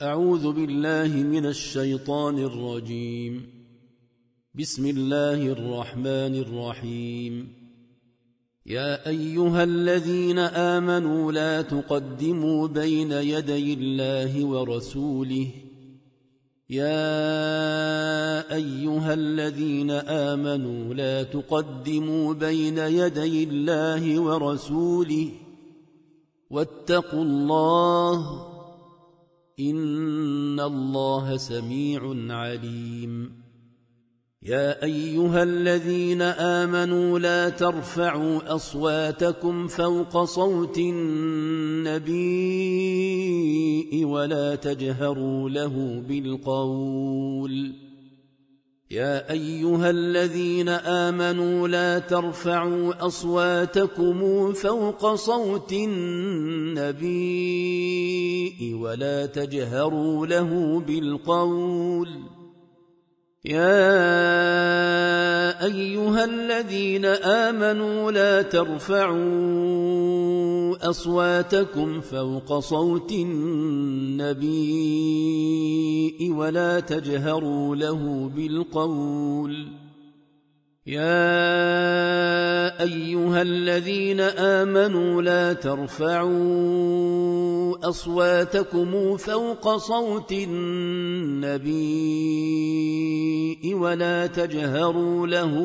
أعوذ بالله من الشيطان الرجيم. بسم الله الرحمن الرحيم. يا أيها الذين آمنوا لا تقدموا بين يدي الله ورسوله يا أيها الذين آمنوا لا تقدموا بين يدي الله ورسوله واتقوا الله إن الله سميع عليم. يا أيها الذين آمنوا لا ترفعوا أصواتكم فوق صوت النبي ولا تجهروا له بالقول يا أيها الذين آمنوا لا ترفعوا أصواتكم فوق صوت النبي ولا تجهروا له بالقول يا أيها الذين آمنوا لا ترفعوا أصواتكم فوق صوت النبي ولا تجهروا له بالقول يا أيها الذين آمنوا لا ترفعوا أصواتكم فوق صوت النبي ولا تجهروا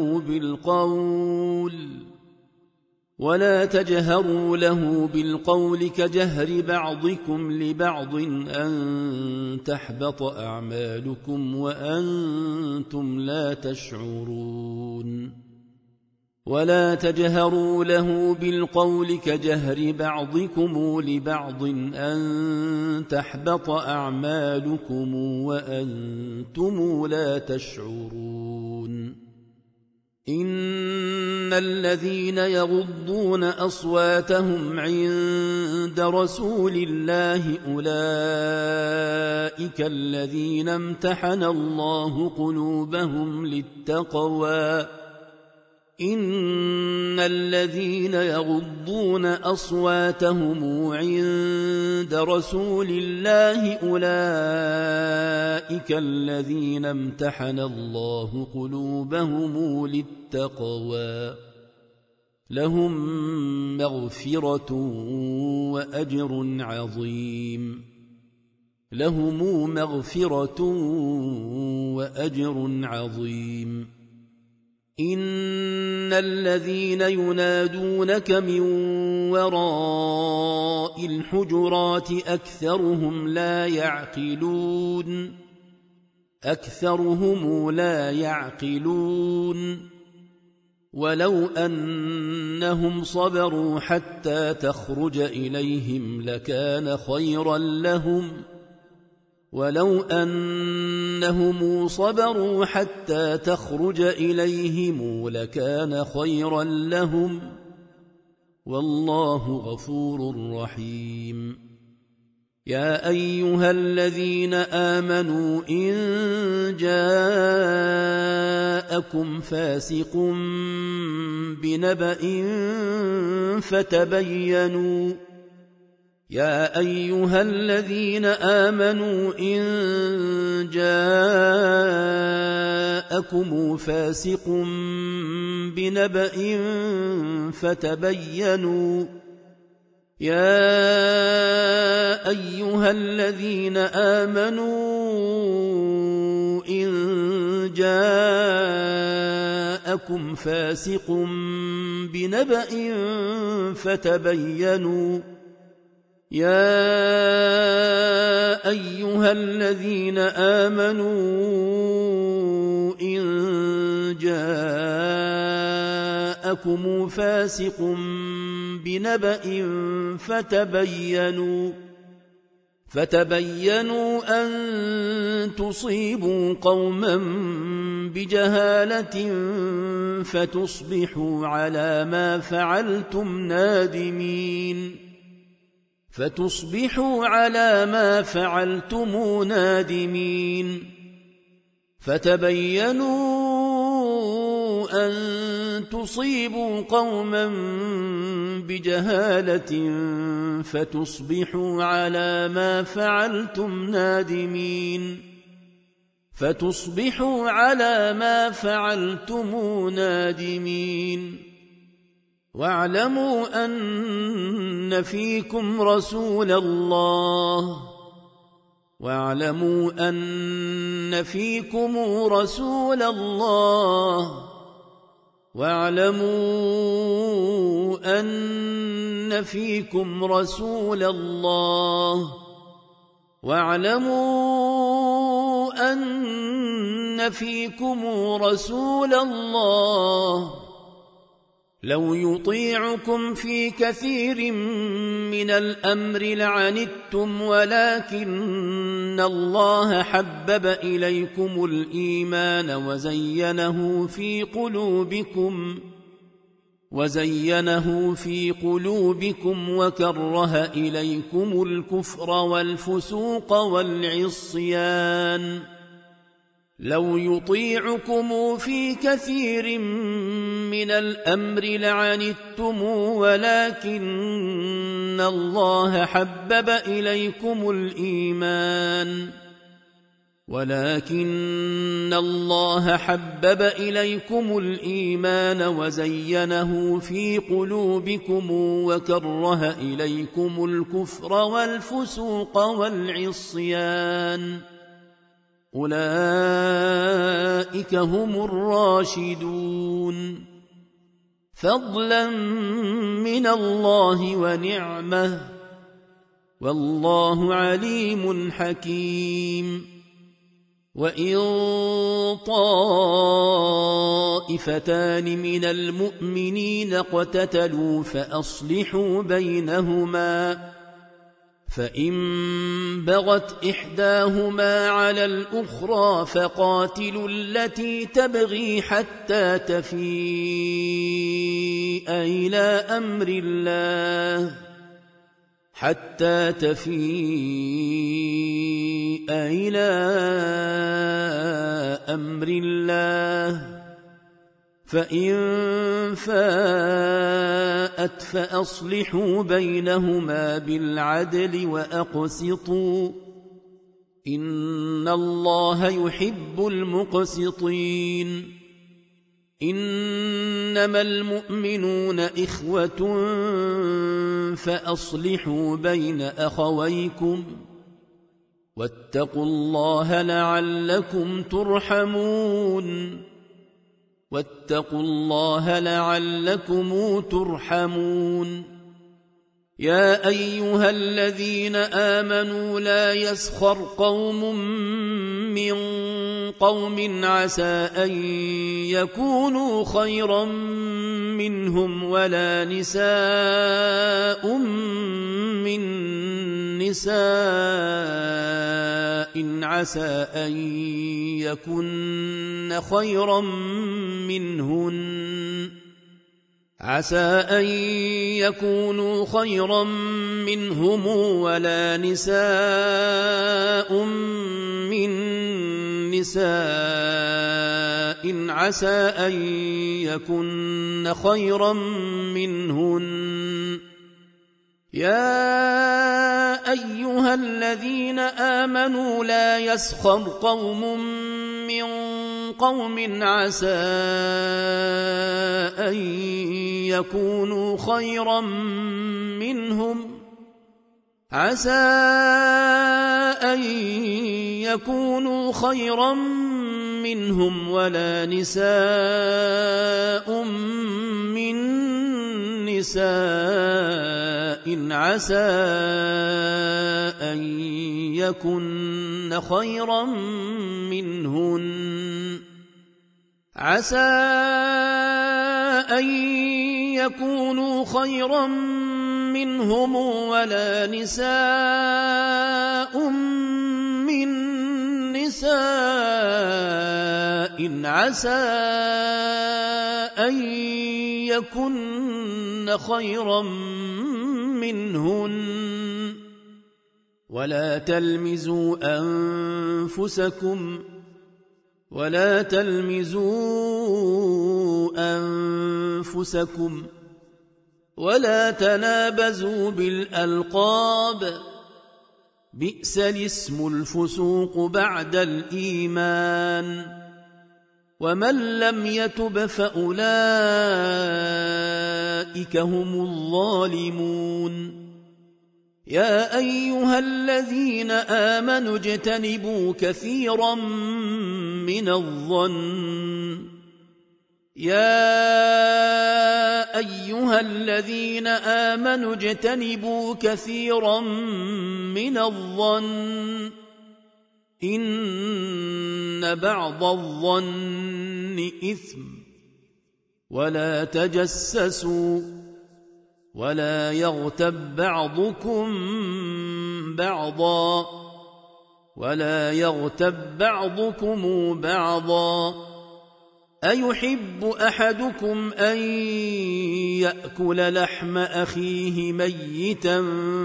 له بالقول كجهر بعضكم لبعض أن تحبط أعمالكم وأنتم لا تشعرون ولا تجهروا له بالقول كجهر بعضكم لبعض أن تحبط أعمالكم وأنتم لا تشعرون إن الذين يغضون أصواتهم عند رسول الله أولئك الذين امتحن الله قلوبهم للتقوى إن الذين يغضون أصواتهم عند رسول الله أولئك الذين امتحن الله قلوبهم للتقوى لهم مغفرة وأجر عظيم إن الذين ينادونك من وراء الحجرات أكثرهم لا يعقلون ولو أنهم صبروا حتى تخرج إليهم لكان خيرا لهم والله غفور رحيم. يا أيها الذين آمنوا إن جاءكم فاسق بنبأ فتبينوا يا أيها الذين آمنوا إن جاءكم فاسق بنبأ فتبينوا يا أيها الذين آمنوا إن جاءكم فاسق بنبأ فتبينوا يا أيها الذين آمنوا إن جاءكم فاسق بنبأ فتبينوا أن تصيبوا قوما بجهالة فتصبحوا على ما فعلتم نادمين فتبينوا أن تصيبوا قوما بجهالة فتصبحوا على ما فعلتم نادمين واعلموا أن فيكم رسول الله لو يطيعكم في كثير من الأمر لعنتم ولكن الله حبب إليكم الإيمان وزينه في قلوبكم وكره إليكم الكفر والفسوق والعصيان لو يطيعكم في كثير من الأمر لعنتم ولكن الله حبب إليكم الإيمان وزينه في قلوبكم وكره إليكم الكفر والفسوق والعصيان أولئك هم الراشدون فضلا من الله ونعمة والله عليم حكيم وإن طائفتان من المؤمنين اقتتلوا فأصلحوا بينهما فإن بغت إحداهما على الأخرى فقاتلوا التي تبغي حتى تفيء إلى أمر الله فإن فاءت فأصلحوا بينهما بالعدل وأقسطوا إن الله يحب المقسطين إنما المؤمنون إخوة فأصلحوا بين أخويكم واتقوا الله لعلكم ترحمون يا أيها الذين آمنوا لا يسخر قوم من قوم عسى أن يكونوا خيرا منهم ولا نساء من نساء عسى أن يكن خيرا منهن ولا نساء من نساء عسى أن يكن خيرا منهن يا أيها الذين آمنوا لا يسخر قوم من قوم عسى أن يكونوا خيرا منهم ولا نساء من نساء عسى أن يكن خيرا منهم ولا نساء من نساء عسى أن يكن خيرا منهن ولا تلمزوا أنفسكم ولا تنابزوا بالألقاب بئس الاسم الفسوق بعد الإيمان ومن لم يتب فأولئك هم الظالمون يا أيها الذين آمنوا اجتنبوا كثيرا من الظن إن بعض الظن إثم ولا تجسسوا ولا يغتب بعضكم بعضا أيحب أحدكم أن يأكل لحم أخيه ميتا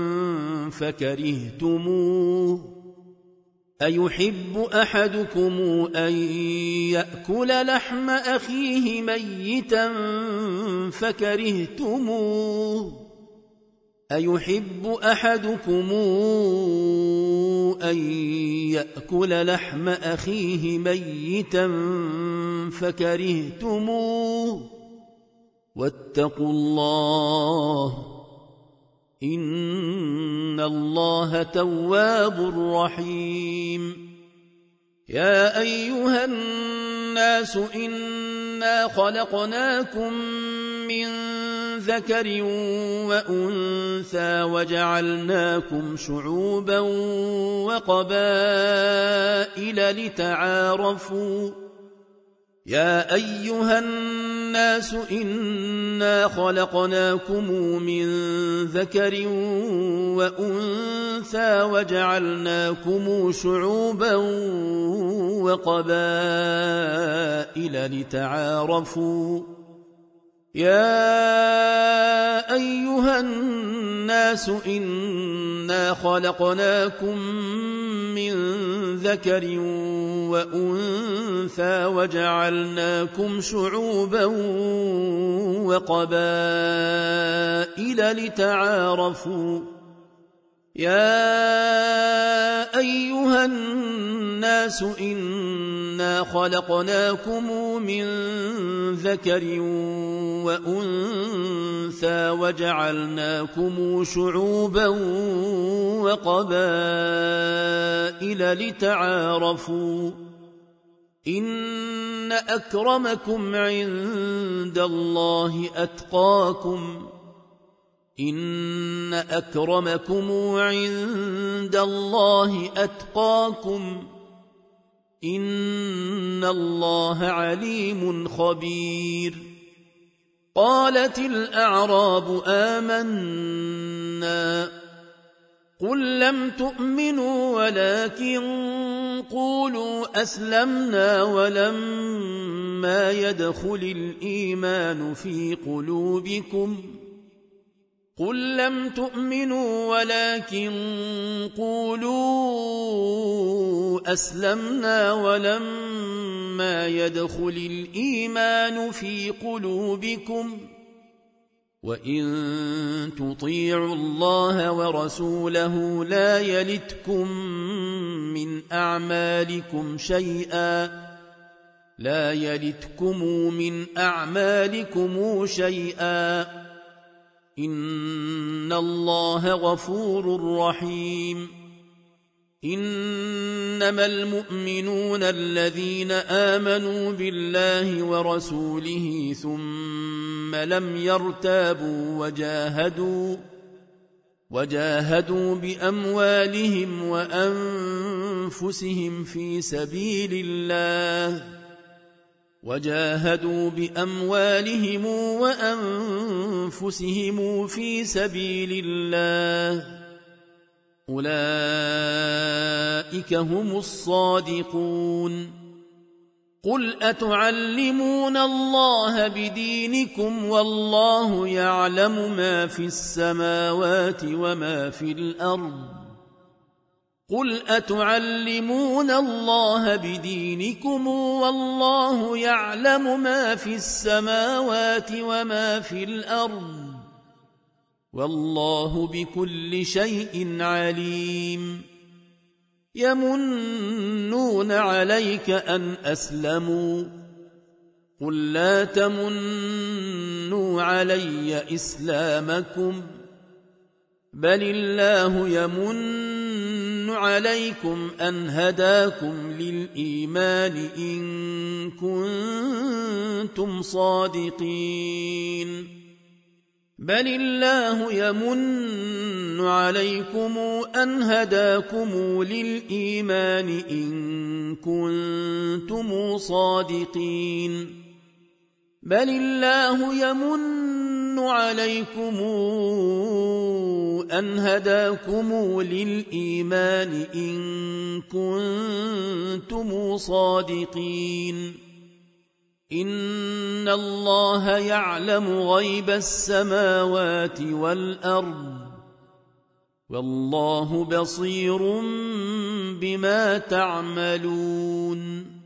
فكرهتموه واتقوا الله إن الله تواب رحيم يا أيها الناس إنا خلقناكم من ذكر وأنثى وجعلناكم شعوبا وقبائل لتعارفوا يا أيها الناس إنا خلقناكم من ذكر وأنثى وجعلناكم شعوبا وقبائل لتعارفوا إن أكرمكم عند الله أتقاكم إن الله عليم خبير قالت الأعراب آمنا قل لم تؤمنوا ولكن قولوا أسلمنا ولما يدخل الإيمان في قلوبكم وإن تطيعوا الله ورسوله لا يلتكم من أعمالكم شيئا إن الله غفور رحيم إنما المؤمنون الذين آمنوا بالله ورسوله ثم لم يرتابوا وجاهدوا بأموالهم وأنفسهم في سبيل الله أولئك هم الصادقون قل أتعلمون الله بدينكم والله يعلم ما في السماوات وما في الأرض قل أتعلمون الله بدينكم والله يعلم ما في السماوات وما في الأرض والله بكل شيء عليم يمنون عليك أن أسلموا قل لا تمنوا علي إسلامكم بل الله يمن عليكم أن هداكم للإيمان إن كنتم صادقين بل الله يمن عليكم أن هداكم للإيمان إن كنتم صادقين بل الله يمن عليكم أن هداكم للإيمان إن كنتم صادقين إن الله يعلم غيب السماوات والأرض والله بصير بما تعملون